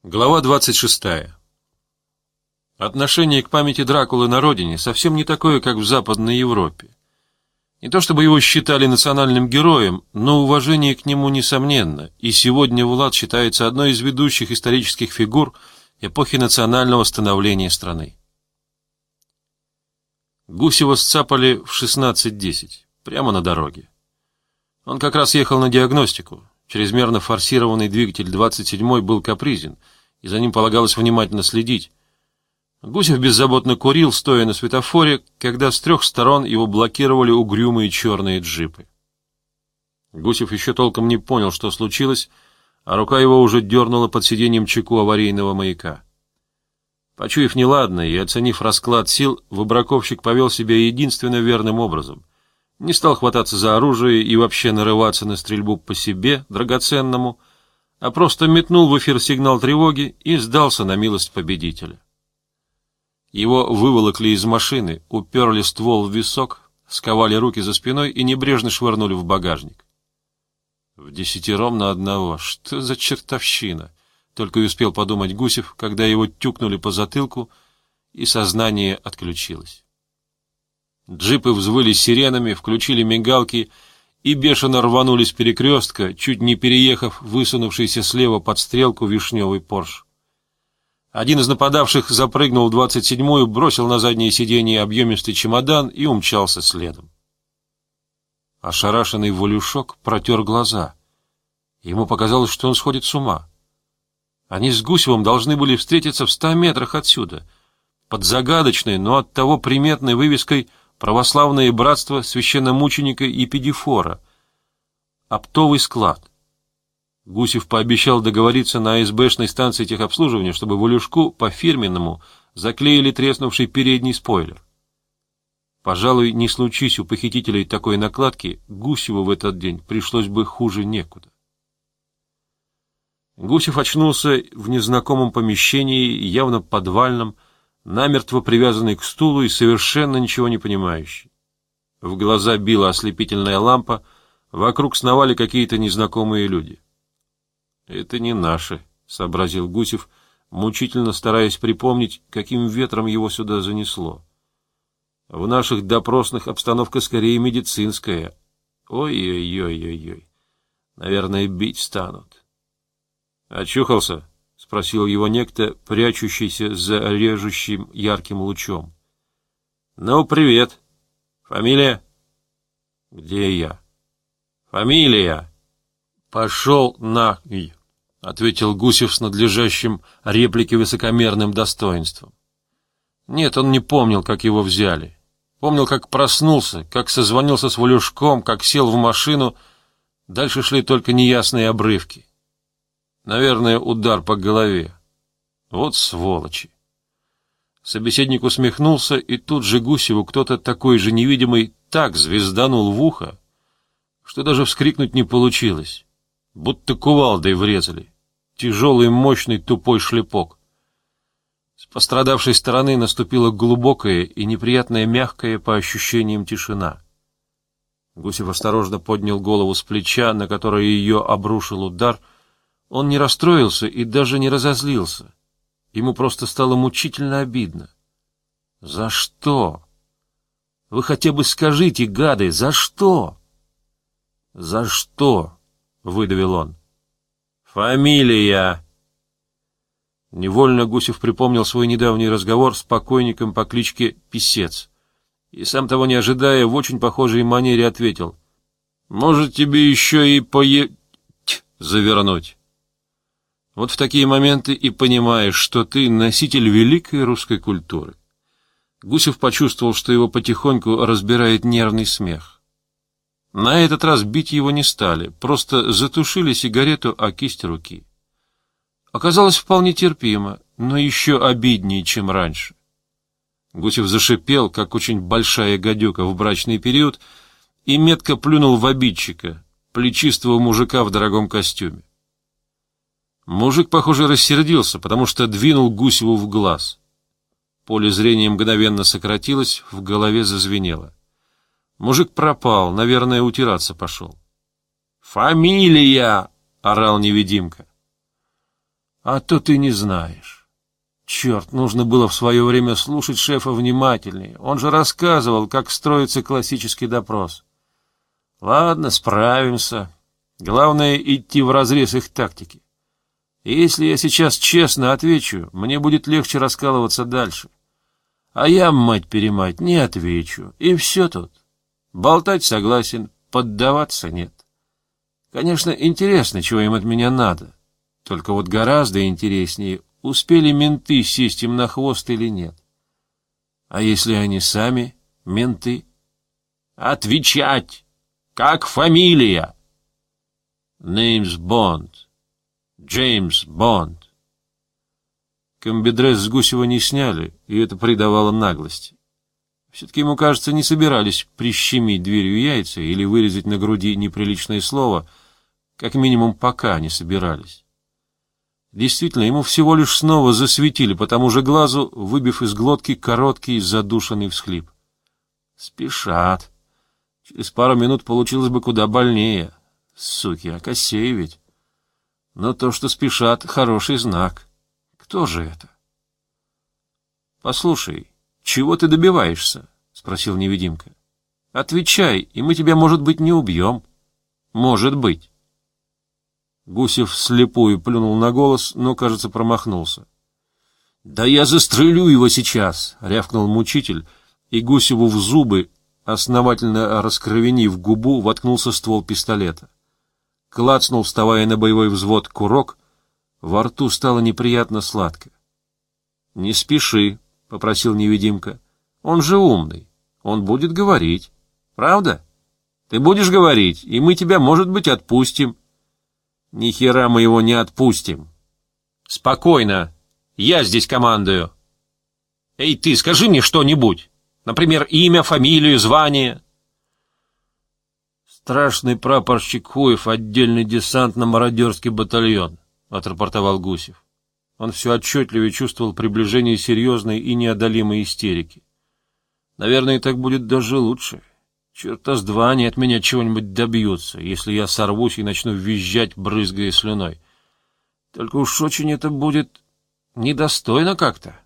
Глава 26. Отношение к памяти Дракулы на родине совсем не такое, как в Западной Европе. Не то чтобы его считали национальным героем, но уважение к нему несомненно, и сегодня Влад считается одной из ведущих исторических фигур эпохи национального становления страны. Гусева сцапали в 16:10, прямо на дороге. Он как раз ехал на диагностику. Чрезмерно форсированный двигатель 27-й был капризен, и за ним полагалось внимательно следить. Гусев беззаботно курил, стоя на светофоре, когда с трех сторон его блокировали угрюмые черные джипы. Гусев еще толком не понял, что случилось, а рука его уже дернула под сиденьем чеку аварийного маяка. Почуяв неладное и оценив расклад сил, выбраковщик повел себя единственно верным образом. Не стал хвататься за оружие и вообще нарываться на стрельбу по себе, драгоценному, а просто метнул в эфир сигнал тревоги и сдался на милость победителя. Его выволокли из машины, уперли ствол в висок, сковали руки за спиной и небрежно швырнули в багажник. Вдесятером на одного. Что за чертовщина? Только и успел подумать Гусев, когда его тюкнули по затылку, и сознание отключилось. Джипы взвыли сиренами, включили мигалки и бешено рванули с перекрестка, чуть не переехав высунувшийся слева под стрелку вишневый Порш. Один из нападавших запрыгнул в 27-ю, бросил на заднее сиденье объемистый чемодан и умчался следом. Ошарашенный Волюшок протер глаза. Ему показалось, что он сходит с ума. Они с Гусевым должны были встретиться в 100 метрах отсюда, под загадочной, но оттого приметной вывеской «Православное братство священномученика Епидифора», оптовый склад. Гусев пообещал договориться на АСБшной станции техобслуживания, чтобы Волюшку по-фирменному заклеили треснувший передний спойлер. Пожалуй, не случись у похитителей такой накладки, Гусеву в этот день пришлось бы хуже некуда. Гусев очнулся в незнакомом помещении, явно подвальном, намертво привязанный к стулу и совершенно ничего не понимающий. В глаза била ослепительная лампа, вокруг сновали какие-то незнакомые люди. «Это не наши», — сообразил Гусев, мучительно стараясь припомнить, каким ветром его сюда занесло. «В наших допросных обстановка скорее медицинская. Ой-ой-ой-ой-ой. Наверное, бить станут». «Очухался?» — спросил его некто, прячущийся за режущим ярким лучом. — Ну, привет. Фамилия? — Где я? — Фамилия. — Пошел нахуй, — ответил Гусев с надлежащим реплике высокомерным достоинством. Нет, он не помнил, как его взяли. Помнил, как проснулся, как созвонился с Волюшком, как сел в машину. Дальше шли только неясные обрывки. Наверное, удар по голове. Вот сволочи. Собеседник усмехнулся, и тут же Гусеву кто-то такой же невидимый так звезданул в ухо, что даже вскрикнуть не получилось. Будто кувалдой врезали. Тяжелый, мощный, тупой шлепок. С пострадавшей стороны наступила глубокая и неприятная мягкая по ощущениям тишина. Гусев осторожно поднял голову с плеча, на которое ее обрушил удар. Он не расстроился и даже не разозлился. Ему просто стало мучительно обидно. За что? Вы хотя бы скажите, гады, за что? За что? Выдавил он. Фамилия. Невольно Гусев припомнил свой недавний разговор с покойником по кличке Писец. И сам того не ожидая, в очень похожей манере ответил. Может, тебе еще и завернуть. Вот в такие моменты и понимаешь, что ты носитель великой русской культуры. Гусев почувствовал, что его потихоньку разбирает нервный смех. На этот раз бить его не стали, просто затушили сигарету о кисть руки. Оказалось вполне терпимо, но еще обиднее, чем раньше. Гусев зашипел, как очень большая гадюка в брачный период, и метко плюнул в обидчика, плечистого мужика в дорогом костюме. Мужик, похоже, рассердился, потому что двинул Гусеву в глаз. Поле зрения мгновенно сократилось, в голове зазвенело. Мужик пропал, наверное, утираться пошел. «Фамилия!» — орал невидимка. А то ты не знаешь. Черт, нужно было в свое время слушать шефа внимательнее. Он же рассказывал, как строится классический допрос. Ладно, справимся. Главное — идти вразрез их тактики. И если я сейчас честно отвечу, мне будет легче раскалываться дальше. А я, мать-перемать, не отвечу. И все тут. Болтать согласен, поддаваться нет. Конечно, интересно, чего им от меня надо. Только вот гораздо интереснее, успели менты сесть им на хвост или нет. А если они сами менты? Отвечать! Как фамилия? Name's Bond. Джеймс Бонд. Комбидрес с Гусева не сняли, и это придавало наглости. Все-таки ему, кажется, не собирались прищемить дверью яйца или вырезать на груди неприличное слово, как минимум пока не собирались. Действительно, ему всего лишь снова засветили по тому же глазу, выбив из глотки короткий задушенный всхлип. Спешат. Через пару минут получилось бы куда больнее. Суки, а косей ведь. Но то, что спешат, хороший знак. Кто же это? — Послушай, чего ты добиваешься? — спросил невидимка. — Отвечай, и мы тебя, может быть, не убьем. — Может быть. Гусев вслепую плюнул на голос, но, кажется, промахнулся. — Да я застрелю его сейчас! — рявкнул мучитель, и Гусеву в зубы, основательно раскровенив губу, воткнулся ствол пистолета. Клацнул, вставая на боевой взвод, курок. Во рту стало неприятно сладко. — Не спеши, — попросил невидимка. — Он же умный. Он будет говорить. Правда? Ты будешь говорить, и мы тебя, может быть, отпустим. — Ни хера мы его не отпустим. — Спокойно. Я здесь командую. — Эй, ты, скажи мне что-нибудь. Например, имя, фамилию, звание. Страшный прапорщик Хуев, отдельный десантно-мародерский батальон, — отрапортовал Гусев. Он все отчетливее чувствовал приближение серьезной и неодолимой истерики. Наверное, и так будет даже лучше. Черта с два они от меня чего-нибудь добьются, если я сорвусь и начну визжать, брызгая слюной. Только уж очень это будет недостойно как-то.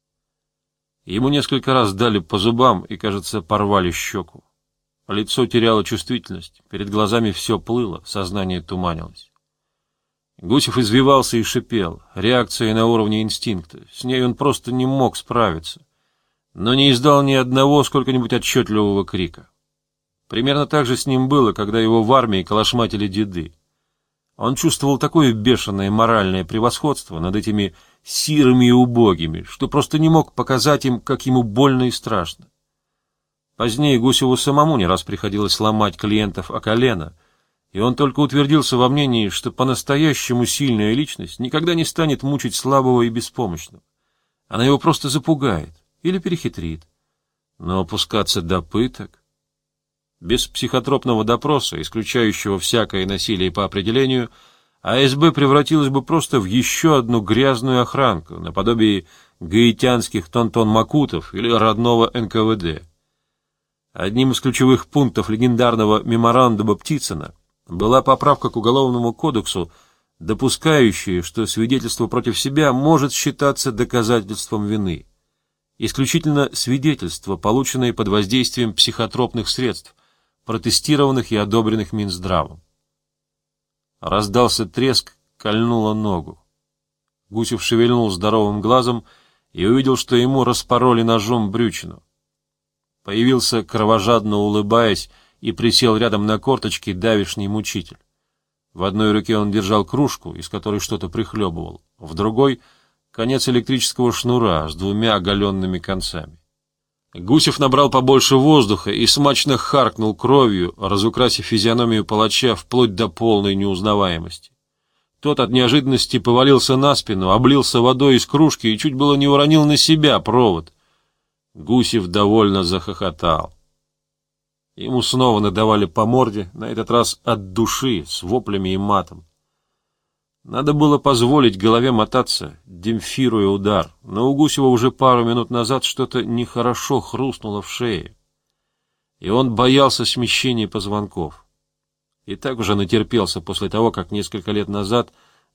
Ему несколько раз дали по зубам и, кажется, порвали щеку. Лицо теряло чувствительность, перед глазами все плыло, сознание туманилось. Гусев извивался и шипел, реакция на уровне инстинкта, с ней он просто не мог справиться, но не издал ни одного сколько-нибудь отчетливого крика. Примерно так же с ним было, когда его в армии калашматили деды. Он чувствовал такое бешеное моральное превосходство над этими сирыми и убогими, что просто не мог показать им, как ему больно и страшно. Позднее Гусеву самому не раз приходилось ломать клиентов о колено, и он только утвердился во мнении, что по-настоящему сильная личность никогда не станет мучить слабого и беспомощного. Она его просто запугает или перехитрит. Но опускаться до пыток... Без психотропного допроса, исключающего всякое насилие по определению, АСБ превратилась бы просто в еще одну грязную охранку, наподобие гаитянских тонтон-макутов или родного НКВД. Одним из ключевых пунктов легендарного меморандума Птицына была поправка к Уголовному кодексу, допускающая, что свидетельство против себя может считаться доказательством вины. Исключительно свидетельство, полученное под воздействием психотропных средств, протестированных и одобренных Минздравом. Раздался треск, кольнуло ногу. Гусев шевельнул здоровым глазом и увидел, что ему распороли ножом брючину. Появился, кровожадно улыбаясь, и присел рядом на корточки давишний мучитель. В одной руке он держал кружку, из которой что-то прихлебывал, в другой — конец электрического шнура с двумя оголенными концами. Гусев набрал побольше воздуха и смачно харкнул кровью, разукрасив физиономию палача вплоть до полной неузнаваемости. Тот от неожиданности повалился на спину, облился водой из кружки и чуть было не уронил на себя провод. Гусев довольно захохотал. Ему снова надавали по морде, на этот раз от души, с воплями и матом. Надо было позволить голове мотаться, демпфируя удар, но у Гусева уже пару минут назад что-то нехорошо хрустнуло в шее, и он боялся смещения позвонков. И так уже натерпелся после того, как несколько лет назад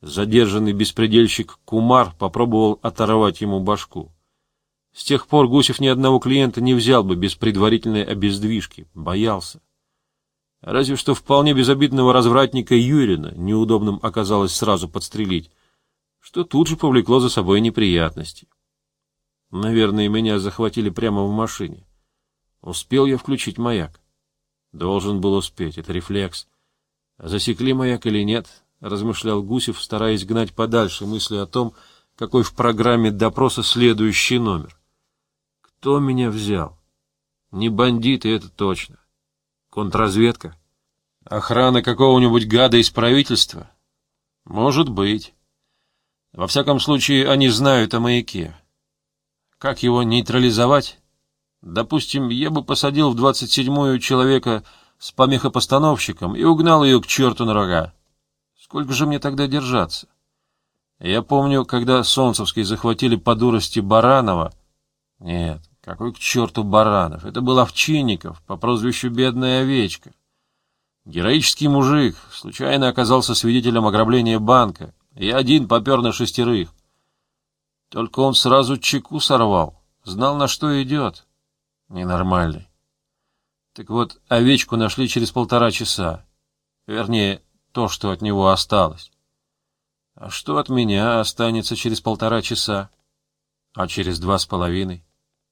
Задержанный беспредельщик Кумар попробовал оторвать ему башку. С тех пор Гусев ни одного клиента не взял бы без предварительной обездвижки, боялся. Разве что вполне безобидного развратника Юрина неудобным оказалось сразу подстрелить, что тут же повлекло за собой неприятности. Наверное, меня захватили прямо в машине. Успел я включить маяк? Должен был успеть, это рефлекс. Засекли маяк или нет, размышлял Гусев, стараясь гнать подальше мысли о том, какой в программе допроса следующий номер. Кто меня взял? Не бандиты, это точно. Контрразведка? Охрана какого-нибудь гада из правительства? Может быть. Во всяком случае, они знают о маяке. Как его нейтрализовать? Допустим, я бы посадил в 27-ю человека с помехопостановщиком и угнал ее к черту на рога. Сколько же мне тогда держаться? Я помню, когда Солнцевский захватили по дурости Баранова. Нет, какой к черту Баранов? Это был Овчинников по прозвищу Бедная Овечка. Героический мужик, случайно оказался свидетелем ограбления банка, и один попер на 6. Только он сразу чеку сорвал, знал, на что идет. Ненормальный. Так вот, Овечку нашли через 1,5 часа. Вернее, то, что от него осталось. А что от меня останется через 1,5 часа? А через 2,5?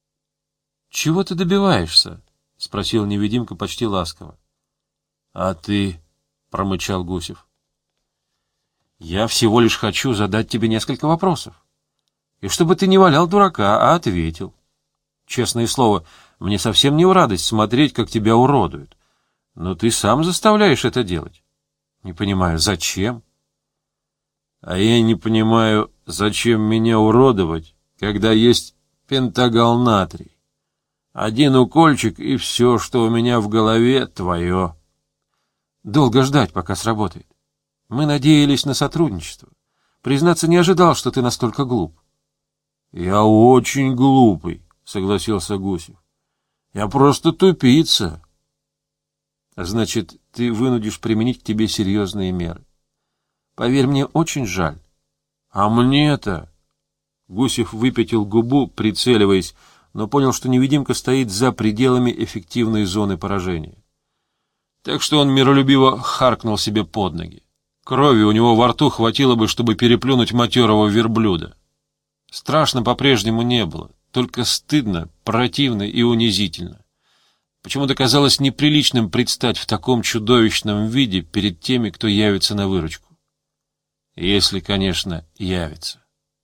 — Чего ты добиваешься? — спросил невидимка почти ласково. — А ты? — промычал Гусев. — Я всего лишь хочу задать тебе несколько вопросов. И чтобы ты не валял дурака, а ответил. Честное слово, мне совсем не в радость смотреть, как тебя уродуют. Но ты сам заставляешь это делать. Не понимаю, зачем? А я не понимаю, зачем меня уродовать, когда есть пентагал натрий. Один укольчик, и все, что у меня в голове, твое. Долго ждать, пока сработает. Мы надеялись на сотрудничество. Признаться, не ожидал, что ты настолько глуп. Я очень глупый, согласился Гусев. Я просто тупица. Значит, ты вынудишь применить к тебе серьезные меры. Поверь, мне очень жаль. А мне-то... Гусев выпятил губу, прицеливаясь, но понял, что невидимка стоит за пределами эффективной зоны поражения. Так что он миролюбиво харкнул себе под ноги. Крови у него во рту хватило бы, чтобы переплюнуть матерого верблюда. Страшно по-прежнему не было, только стыдно, противно и унизительно. Почему-то казалось неприличным предстать в таком чудовищном виде перед теми, кто явится на выручку. Если, конечно, явится.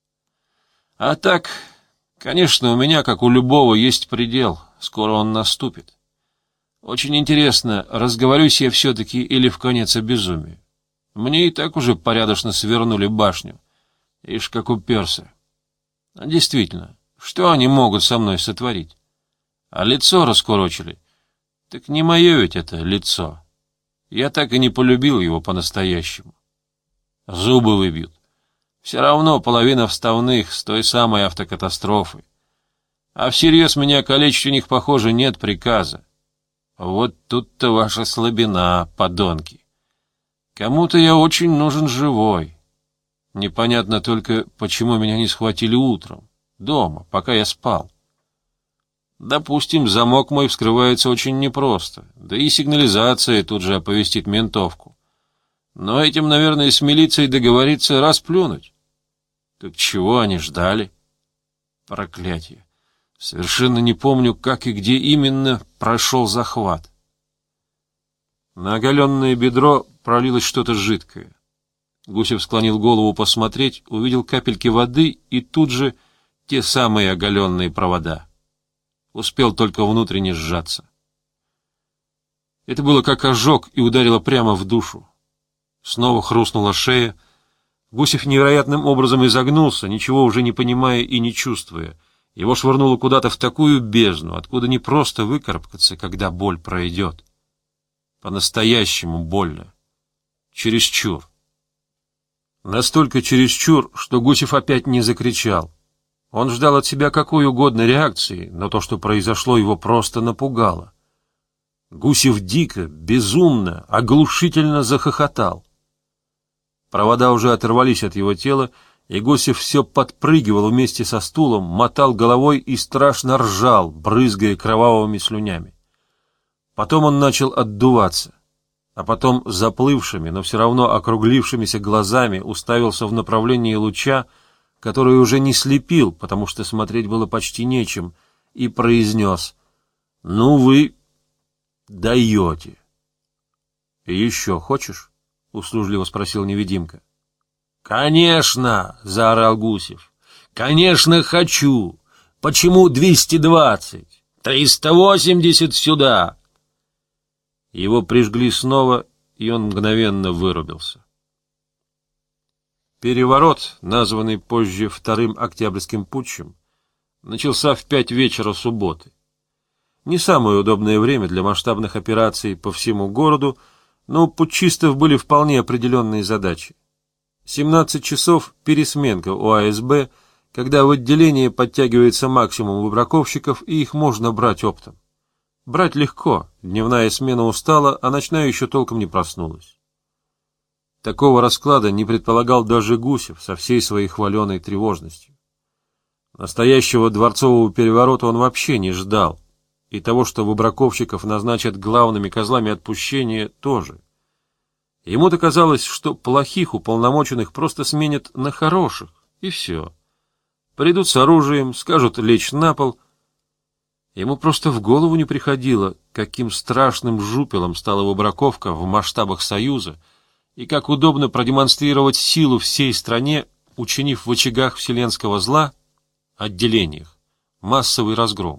А так, конечно, у меня, как у любого, есть предел, скоро он наступит. Очень интересно, разговорюсь я все-таки или вконец обезумию. Мне и так уже порядочно свернули башню. Ишь, как уперся. А действительно, что они могут со мной сотворить? А лицо раскурочили. Так не мое ведь это лицо. Я так и не полюбил его по-настоящему. Зубы выбьют. Все равно половина вставных с той самой автокатастрофы. А всерьез меня калечить у них, похоже, нет приказа. Вот тут-то ваша слабина, подонки. Кому-то я очень нужен живой. Непонятно только, почему меня не схватили утром, дома, пока я спал. Допустим, замок мой вскрывается очень непросто, да и сигнализация тут же оповестит ментовку. Но этим, наверное, с милицией договориться расплюнуть. Так чего они ждали? Проклятие. Совершенно не помню, как и где именно прошел захват. На оголенное бедро пролилось что-то жидкое. Гусев склонил голову посмотреть, увидел капельки воды и тут же те самые оголенные провода. Успел только внутренне сжаться. Это было как ожог и ударило прямо в душу. Снова хрустнула шея. Гусев невероятным образом изогнулся, ничего уже не понимая и не чувствуя. Его швырнуло куда-то в такую бездну, откуда не просто выкарабкаться, когда боль пройдет. По-настоящему больно. Чересчур. Настолько чересчур, что Гусев опять не закричал. Он ждал от себя какой угодно реакции, но то, что произошло, его просто напугало. Гусев дико, безумно, оглушительно захохотал. Провода уже оторвались от его тела, и Гусев все подпрыгивал вместе со стулом, мотал головой и страшно ржал, брызгая кровавыми слюнями. Потом он начал отдуваться, а потом заплывшими, но все равно округлившимися глазами уставился в направлении луча, который уже не слепил, потому что смотреть было почти нечем, и произнес: «Ну вы даете». «Еще хочешь?» — услужливо спросил невидимка. «Конечно!» — заорал Гусев. «Конечно хочу! Почему 220? 380 сюда!» Его прижгли снова, и он мгновенно вырубился. Переворот, названный позже Вторым Октябрьским путчем, начался в 5 вечера субботы. Не самое удобное время для масштабных операций по всему городу, но у путчистов были вполне определенные задачи. 17 часов — пересменка у АСБ, когда в отделение подтягивается максимум выбраковщиков, и их можно брать оптом. Брать легко, дневная смена устала, а ночная еще толком не проснулась. Такого расклада не предполагал даже Гусев со всей своей хваленой тревожностью. Настоящего дворцового переворота он вообще не ждал, и того, что выбраковщиков назначат главными козлами отпущения, тоже. Ему-то казалось, что плохих уполномоченных просто сменят на хороших, и все. Придут с оружием, скажут лечь на пол. Ему просто в голову не приходило, каким страшным жупелом стала выбраковка в масштабах Союза, и как удобно продемонстрировать силу всей стране, учинив в очагах вселенского зла, отделениях, массовый разгром.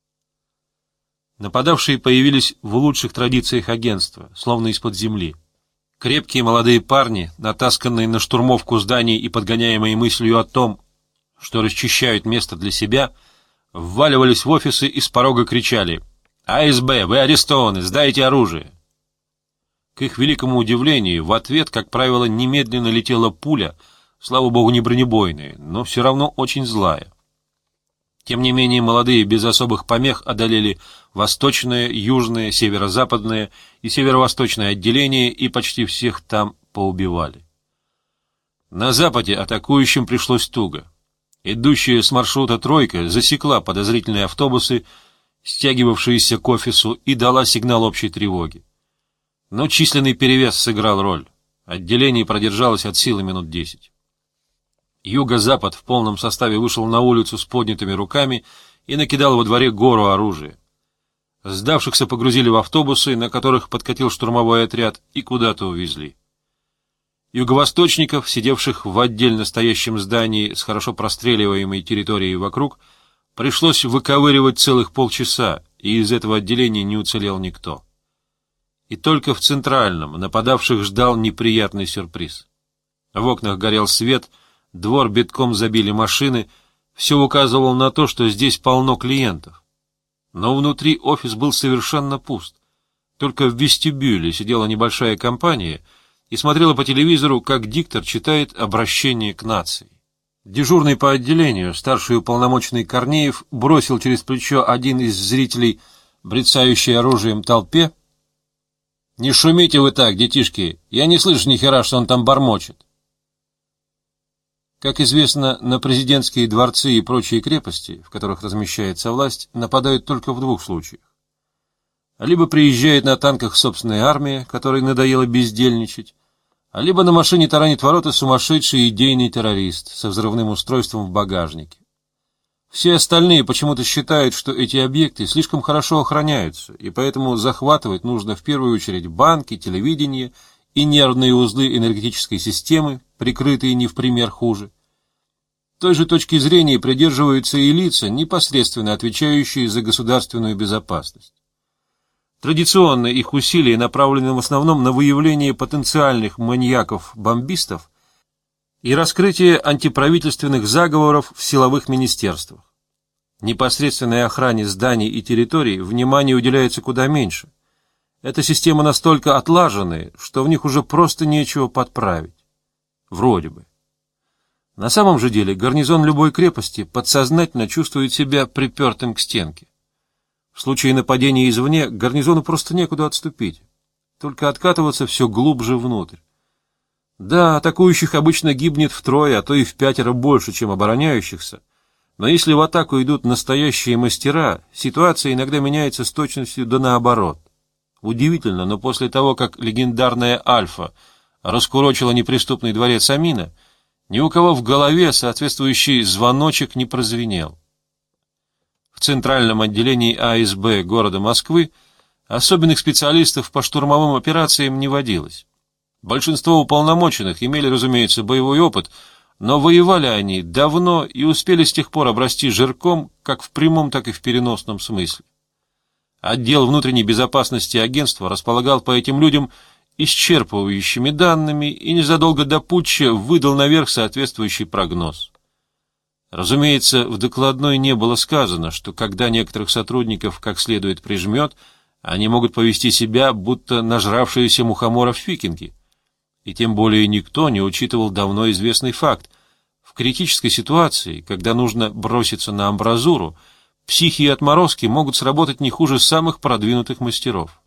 Нападавшие появились в лучших традициях агентства, словно из-под земли. Крепкие молодые парни, натасканные на штурмовку зданий и подгоняемые мыслью о том, что расчищают место для себя, вваливались в офисы и с порога кричали: «АСБ, вы арестованы, сдайте оружие!» К их великому удивлению, в ответ, как правило, немедленно летела пуля, слава богу, не бронебойная, но все равно очень злая. Тем не менее, молодые без особых помех одолели восточное, южное, северо-западное и северо-восточное отделение и почти всех там поубивали. На западе атакующим пришлось туго. Идущая с маршрута «тройка» засекла подозрительные автобусы, стягивавшиеся к офису, и дала сигнал общей тревоги. Но численный перевес сыграл роль. Отделение продержалось от силы минут 10. Юго-запад в полном составе вышел на улицу с поднятыми руками и накидал во дворе гору оружия. Сдавшихся погрузили в автобусы, на которых подкатил штурмовой отряд, и куда-то увезли. Юго-восточников, сидевших в отдельно стоящем здании с хорошо простреливаемой территорией вокруг, пришлось выковыривать целых полчаса, и из этого отделения не уцелел никто. И только в центральном нападавших ждал неприятный сюрприз. В окнах горел свет, двор битком забили машины, все указывало на то, что здесь полно клиентов. Но внутри офис был совершенно пуст. Только в вестибюле сидела небольшая компания и смотрела по телевизору, как диктор читает обращение к нации. Дежурный по отделению, старший уполномоченный Корнеев, бросил через плечо один из зрителей, брецающий оружием толпе: «Не шумите вы так, детишки, я не слышу ни хера, что он там бормочет». Как известно, на президентские дворцы и прочие крепости, в которых размещается власть, нападают только в 2 случаях. Либо приезжает на танках собственная армия, которой надоело бездельничать, либо на машине таранит ворота сумасшедший идейный террорист со взрывным устройством в багажнике. Все остальные почему-то считают, что эти объекты слишком хорошо охраняются, и поэтому захватывать нужно в первую очередь банки, телевидение и нервные узлы энергетической системы, прикрытые не в пример хуже. Той же точки зрения придерживаются и лица, непосредственно отвечающие за государственную безопасность. Традиционно их усилия направлены в основном на выявление потенциальных маньяков-бомбистов и раскрытие антиправительственных заговоров в силовых министерствах. Непосредственной охране зданий и территорий внимания уделяется куда меньше. Эта система настолько отлаженная, что в них уже просто нечего подправить. Вроде бы. На самом же деле гарнизон любой крепости подсознательно чувствует себя припертым к стенке. В случае нападения извне гарнизону просто некуда отступить, только откатываться все глубже внутрь. Да, атакующих обычно гибнет втрое, а то и в 5 больше, чем обороняющихся. Но если в атаку идут настоящие мастера, ситуация иногда меняется с точностью да наоборот. Удивительно, но после того, как легендарная Альфа раскурочила неприступный дворец Амина, ни у кого в голове соответствующий звоночек не прозвенел. В центральном отделении АСБ города Москвы особенных специалистов по штурмовым операциям не водилось. Большинство уполномоченных имели, разумеется, боевой опыт, но воевали они давно и успели с тех пор обрасти жирком как в прямом, так и в переносном смысле. Отдел внутренней безопасности агентства располагал по этим людям исчерпывающими данными и незадолго до путча выдал наверх соответствующий прогноз. Разумеется, в докладной не было сказано, что когда некоторых сотрудников как следует прижмет, они могут повести себя, будто нажравшиеся мухоморов викинги. И тем более никто не учитывал давно известный факт. В критической ситуации, когда нужно броситься на амбразуру, психи и отморозки могут сработать не хуже самых продвинутых мастеров.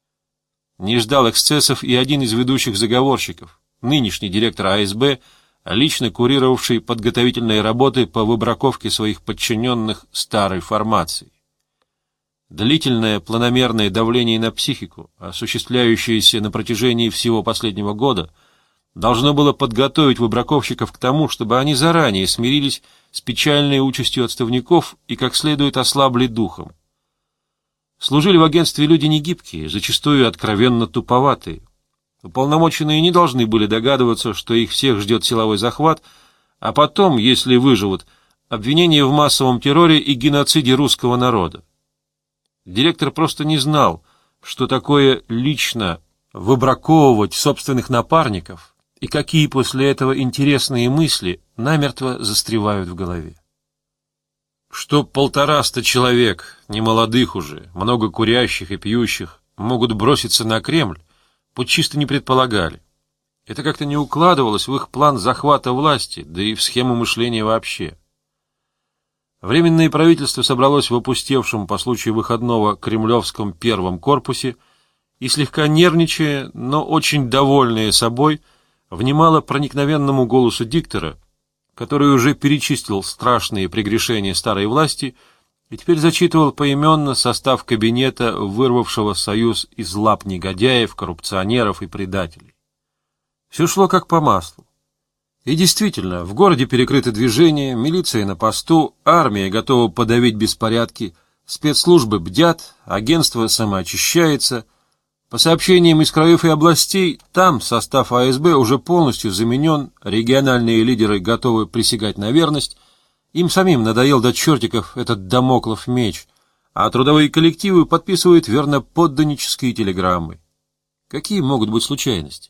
Не ждал эксцессов и один из ведущих заговорщиков, нынешний директор АСБ, лично курировавший подготовительные работы по выбраковке своих подчиненных старой формации. Длительное планомерное давление на психику, осуществляющееся на протяжении всего последнего года, должно было подготовить выбраковщиков к тому, чтобы они заранее смирились с печальной участью отставников и как следует ослабли духом. Служили в агентстве люди негибкие, зачастую откровенно туповатые. Уполномоченные не должны были догадываться, что их всех ждет силовой захват, а потом, если выживут, обвинение в массовом терроре и геноциде русского народа. Директор просто не знал, что такое лично выбраковывать собственных напарников и какие после этого интересные мысли намертво застревают в голове. Что 150 человек, немолодых уже, много курящих и пьющих, могут броситься на Кремль, путчисты не предполагали. Это как-то не укладывалось в их план захвата власти, да и в схему мышления вообще. Временное правительство собралось в опустевшем по случаю выходного кремлевском первом корпусе и, слегка нервничая, но очень довольное собой, внимало проникновенному голосу диктора, который уже перечислил страшные прегрешения старой власти и теперь зачитывал поименно состав кабинета, вырвавшего союз из лап негодяев, коррупционеров и предателей. Все шло как по маслу. И действительно, в городе перекрыто движение, милиция на посту, армия готова подавить беспорядки, спецслужбы бдят, агентство самоочищается. По сообщениям из краев и областей, там состав АСБ уже полностью заменен, региональные лидеры готовы присягать на верность, им самим надоел до чертиков этот дамоклов меч, а трудовые коллективы подписывают верноподданнические телеграммы. Какие могут быть случайности?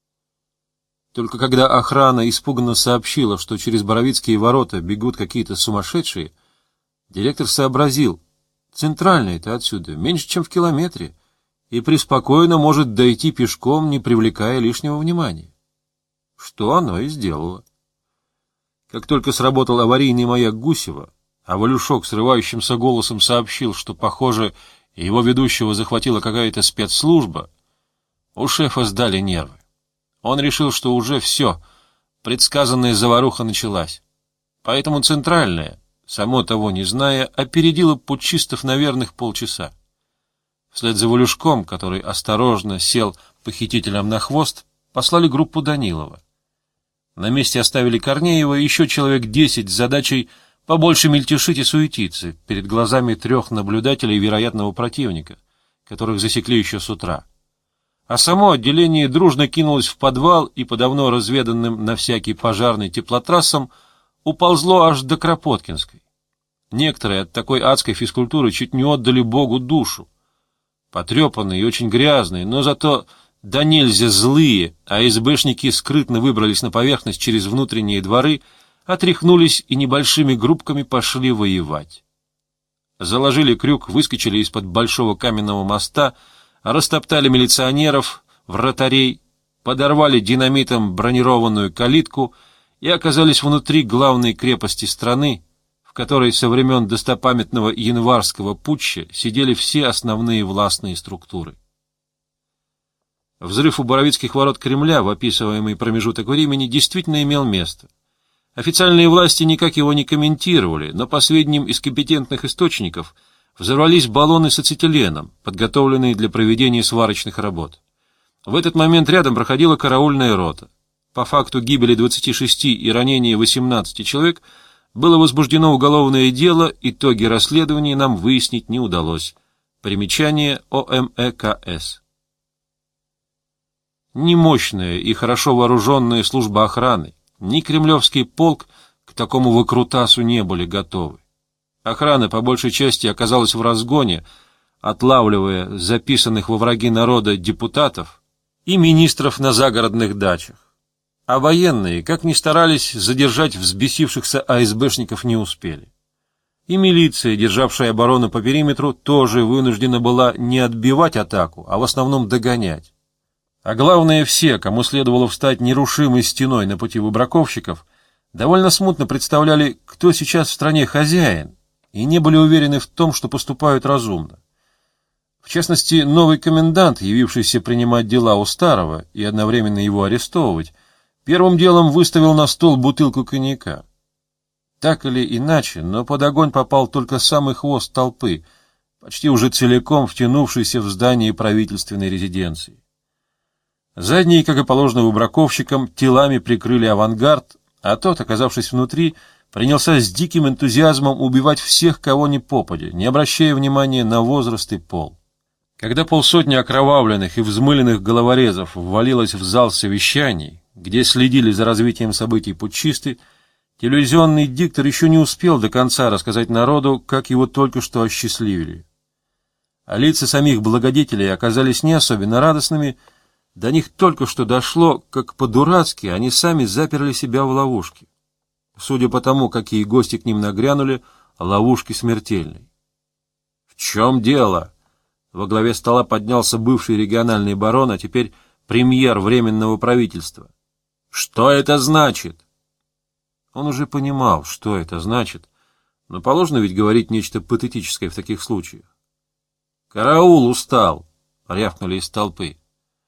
Только когда охрана испуганно сообщила, что через Боровицкие ворота бегут какие-то сумасшедшие, директор сообразил, центральный-то отсюда меньше, чем в километре, и преспокойно может дойти пешком, не привлекая лишнего внимания. Что оно и сделало. Как только сработал аварийный маяк Гусева, а Валюшок срывающимся голосом сообщил, что, похоже, его ведущего захватила какая-то спецслужба, у шефа сдали нервы. Он решил, что уже все, предсказанная заваруха началась. Поэтому центральная, само того не зная, опередила путчистов на верных полчаса. Вслед за Валюшком, который осторожно сел похитителям на хвост, послали группу Данилова. На месте оставили Корнеева и еще человек 10 с задачей побольше мельтешить и суетиться перед глазами 3 наблюдателей вероятного противника, которых засекли еще с утра. А само отделение дружно кинулось в подвал и по давно разведанным на всякий пожарный теплотрассам уползло аж до Кропоткинской. Некоторые от такой адской физкультуры чуть не отдали Богу душу. Потрепанные и очень грязные, но зато да нельзя злые, а АСБшники скрытно выбрались на поверхность через внутренние дворы, отряхнулись и небольшими группками пошли воевать. Заложили крюк, выскочили из-под большого каменного моста, растоптали милиционеров, вратарей, подорвали динамитом бронированную калитку и оказались внутри главной крепости страны, в которой со времен достопамятного январского путча сидели все основные властные структуры. Взрыв у Боровицких ворот Кремля в описываемый промежуток времени действительно имел место. Официальные власти никак его не комментировали, но по сведениям из компетентных источников взорвались баллоны с ацетиленом, подготовленные для проведения сварочных работ. В этот момент рядом проходила караульная рота. По факту гибели 26 и ранения 18 человек было возбуждено уголовное дело, итоги расследования нам выяснить не удалось. Примечание ОМЭКС. Ни мощная и хорошо вооруженная служба охраны, ни кремлевский полк к такому выкрутасу не были готовы. Охрана по большей части оказалась в разгоне, отлавливая записанных во враги народа депутатов и министров на загородных дачах. А военные, как ни старались, задержать взбесившихся АСБшников не успели. И милиция, державшая оборону по периметру, тоже вынуждена была не отбивать атаку, а в основном догонять. А главное, все, кому следовало встать нерушимой стеной на пути выбраковщиков, довольно смутно представляли, кто сейчас в стране хозяин, и не были уверены в том, что поступают разумно. В частности, новый комендант, явившийся принимать дела у старого и одновременно его арестовывать, первым делом выставил на стол бутылку коньяка. Так или иначе, но под огонь попал только самый хвост толпы, почти уже целиком втянувшийся в здание правительственной резиденции. Задние, как и положено выбраковщикам, телами прикрыли авангард, а тот, оказавшись внутри, принялся с диким энтузиазмом убивать всех, кого ни попадя, не обращая внимания на возраст и пол. Когда полсотни окровавленных и взмыленных головорезов ввалилось в зал совещаний, где следили за развитием событий путчисты, телевизионный диктор еще не успел до конца рассказать народу, как его только что осчастливили. А лица самих благодетелей оказались не особенно радостными. До них только что дошло, как по-дурацки они сами заперли себя в ловушке. Судя по тому, какие гости к ним нагрянули, ловушки смертельной. — В чем дело? Во главе стола поднялся бывший региональный барон, а теперь премьер Временного правительства. — Что это значит? Он уже понимал, что это значит, но положено ведь говорить нечто патетическое в таких случаях. — Караул устал! — рявкнули из толпы.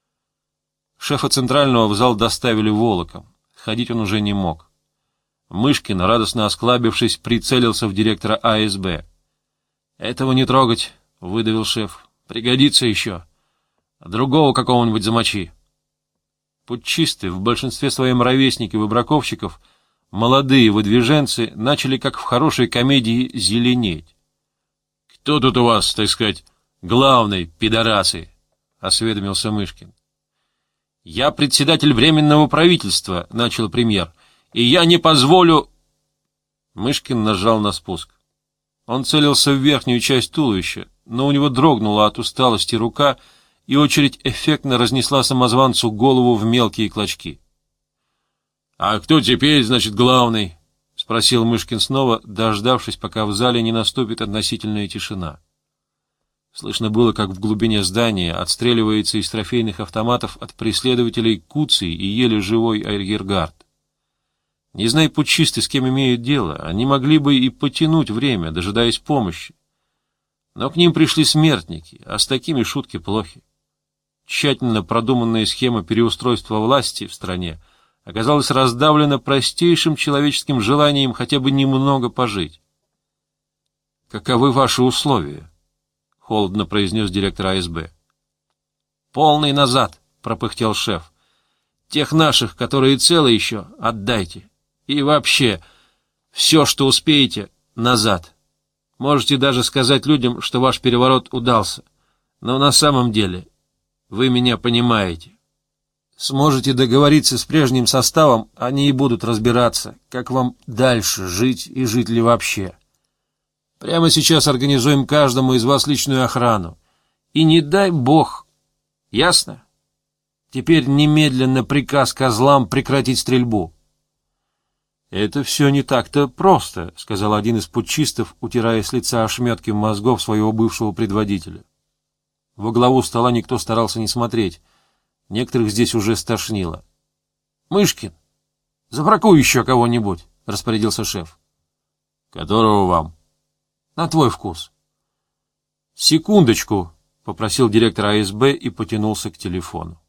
Шефа Центрального в зал доставили волоком. Ходить он уже не мог. Мышкин, радостно осклабившись, прицелился в директора АСБ. — Этого не трогать, — выдавил шеф. — Пригодится еще. Другого какого-нибудь замочи. Путчисты, в большинстве своем ровесники выбраковщиков, молодые выдвиженцы, начали, как в хорошей комедии, зеленеть. — Кто тут у вас, так сказать, главный, пидорасы? — осведомился Мышкин. — Я председатель Временного правительства, — начал премьер, — и я не позволю... Мышкин нажал на спуск. Он целился в верхнюю часть туловища, но у него дрогнула от усталости рука, и очередь эффектно разнесла самозванцу голову в мелкие клочки. — А кто теперь, значит, главный? — спросил Мышкин снова, дождавшись, пока в зале не наступит относительная тишина. Слышно было, как в глубине здания отстреливается из трофейных автоматов от преследователей Куций и еле живой арьергард. Не зная путчисты, с кем имеют дело, они могли бы и потянуть время, дожидаясь помощи. Но к ним пришли смертники, а с такими шутки плохи. Тщательно продуманная схема переустройства власти в стране оказалась раздавлена простейшим человеческим желанием хотя бы немного пожить. — Каковы ваши условия? — холодно произнес директор АСБ. — Полный назад, — пропыхтел шеф. — Тех наших, которые целы еще, отдайте. И вообще, все, что успеете, назад. Можете даже сказать людям, что ваш переворот удался. Но на самом деле, вы меня понимаете. Сможете договориться с прежним составом, они и будут разбираться, как вам дальше жить и жить ли вообще. Прямо сейчас организуем каждому из вас личную охрану. И не дай бог. Ясно? Теперь немедленно приказ козлам прекратить стрельбу. — Это все не так-то просто, — сказал один из путчистов, утирая с лица ошметки мозгов своего бывшего предводителя. Во главу стола никто старался не смотреть. Некоторых здесь уже стошнило. — Мышкин, забракуй еще кого-нибудь, — распорядился шеф. — Которого вам? — На твой вкус. — Секундочку, — попросил директор АСБ и потянулся к телефону.